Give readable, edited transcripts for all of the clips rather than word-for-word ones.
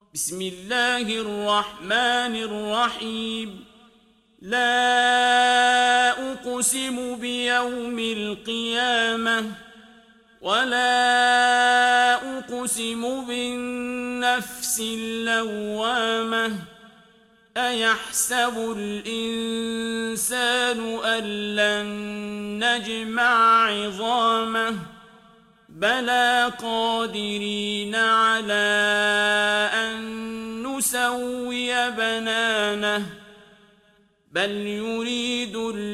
بسم الله الرحمن الرحيم لا أقسم بيوم القيامة ولا أقسم بالنفس اللوامة أيحسب الإنسان أن لن نجمع عظامه بلى قادرين على أن نسوي بنانه بل يريد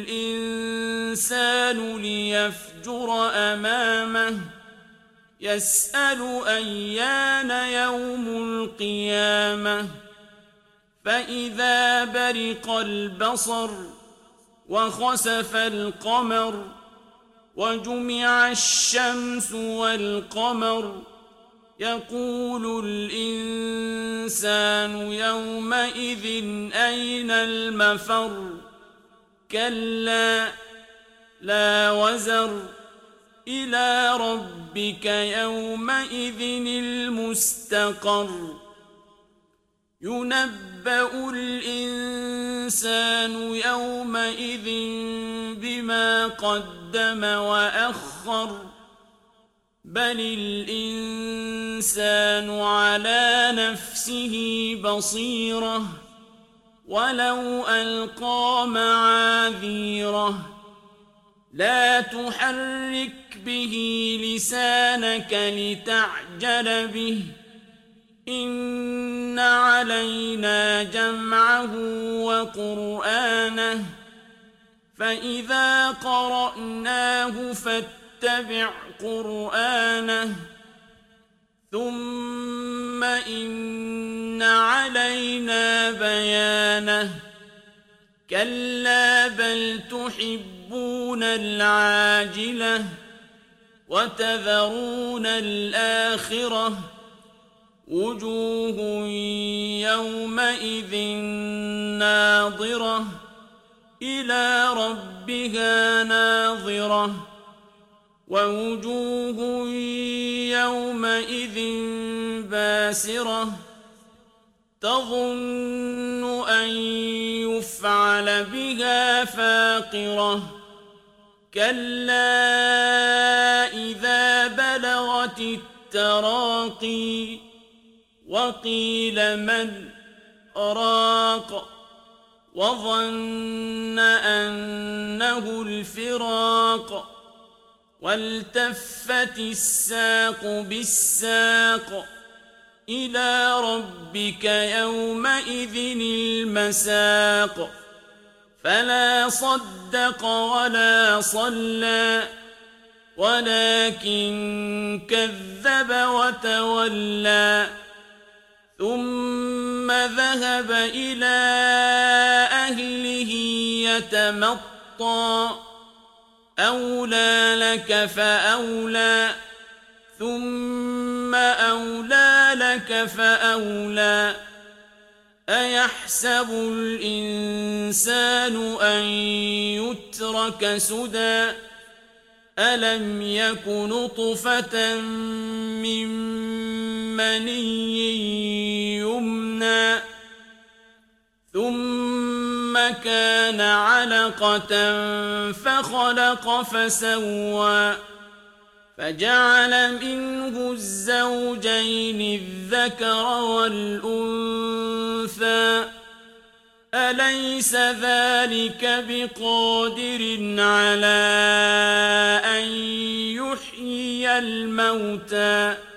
الإنسان ليفجر أمامه يسأل أيان يوم القيامة فإذا برق البصر وخسف القمر وجمع الشمس والقمر يقول الإنسان يومئذ أين المفر كلا لا وزر إلى ربك يومئذ المستقر ينبأ الإنسان يومئذ بما قدم وأخر بل الإنسان على نفسه بصيرة ولو ألقى معاذيره لا تحرك به لسانك لتعجل به إن علينا جمعه وقرآنه فإذا قرأناه فاتبع قرآنه ثم إن علينا بيانه كلا بل تحبون العاجلة وتذرون الآخرة وجوه يومئذ ناظرة إلى ربها ناظرة ووجوه يومئذ باسرة تظن أن يفعل بها فاقرة كلا إذا بلغت التراقي وقيل من راق وظن أنه الفراق والتفت الساق بالساق إلى ربك يومئذ المساق فلا صدق ولا صلى ولكن كذب وتولى ثم ذهب إلى أهله يتمطى أولى لك فأولى ثم أولى لك فأولى أيحسب الإنسان أن يترك سدى ألم يك نطفة من مني يمنى ثم كان علقة فخلق فسوى فجعل منه الزوجين الذكر والأنثى أليس ذلك بقادر على أن يحيي الموتى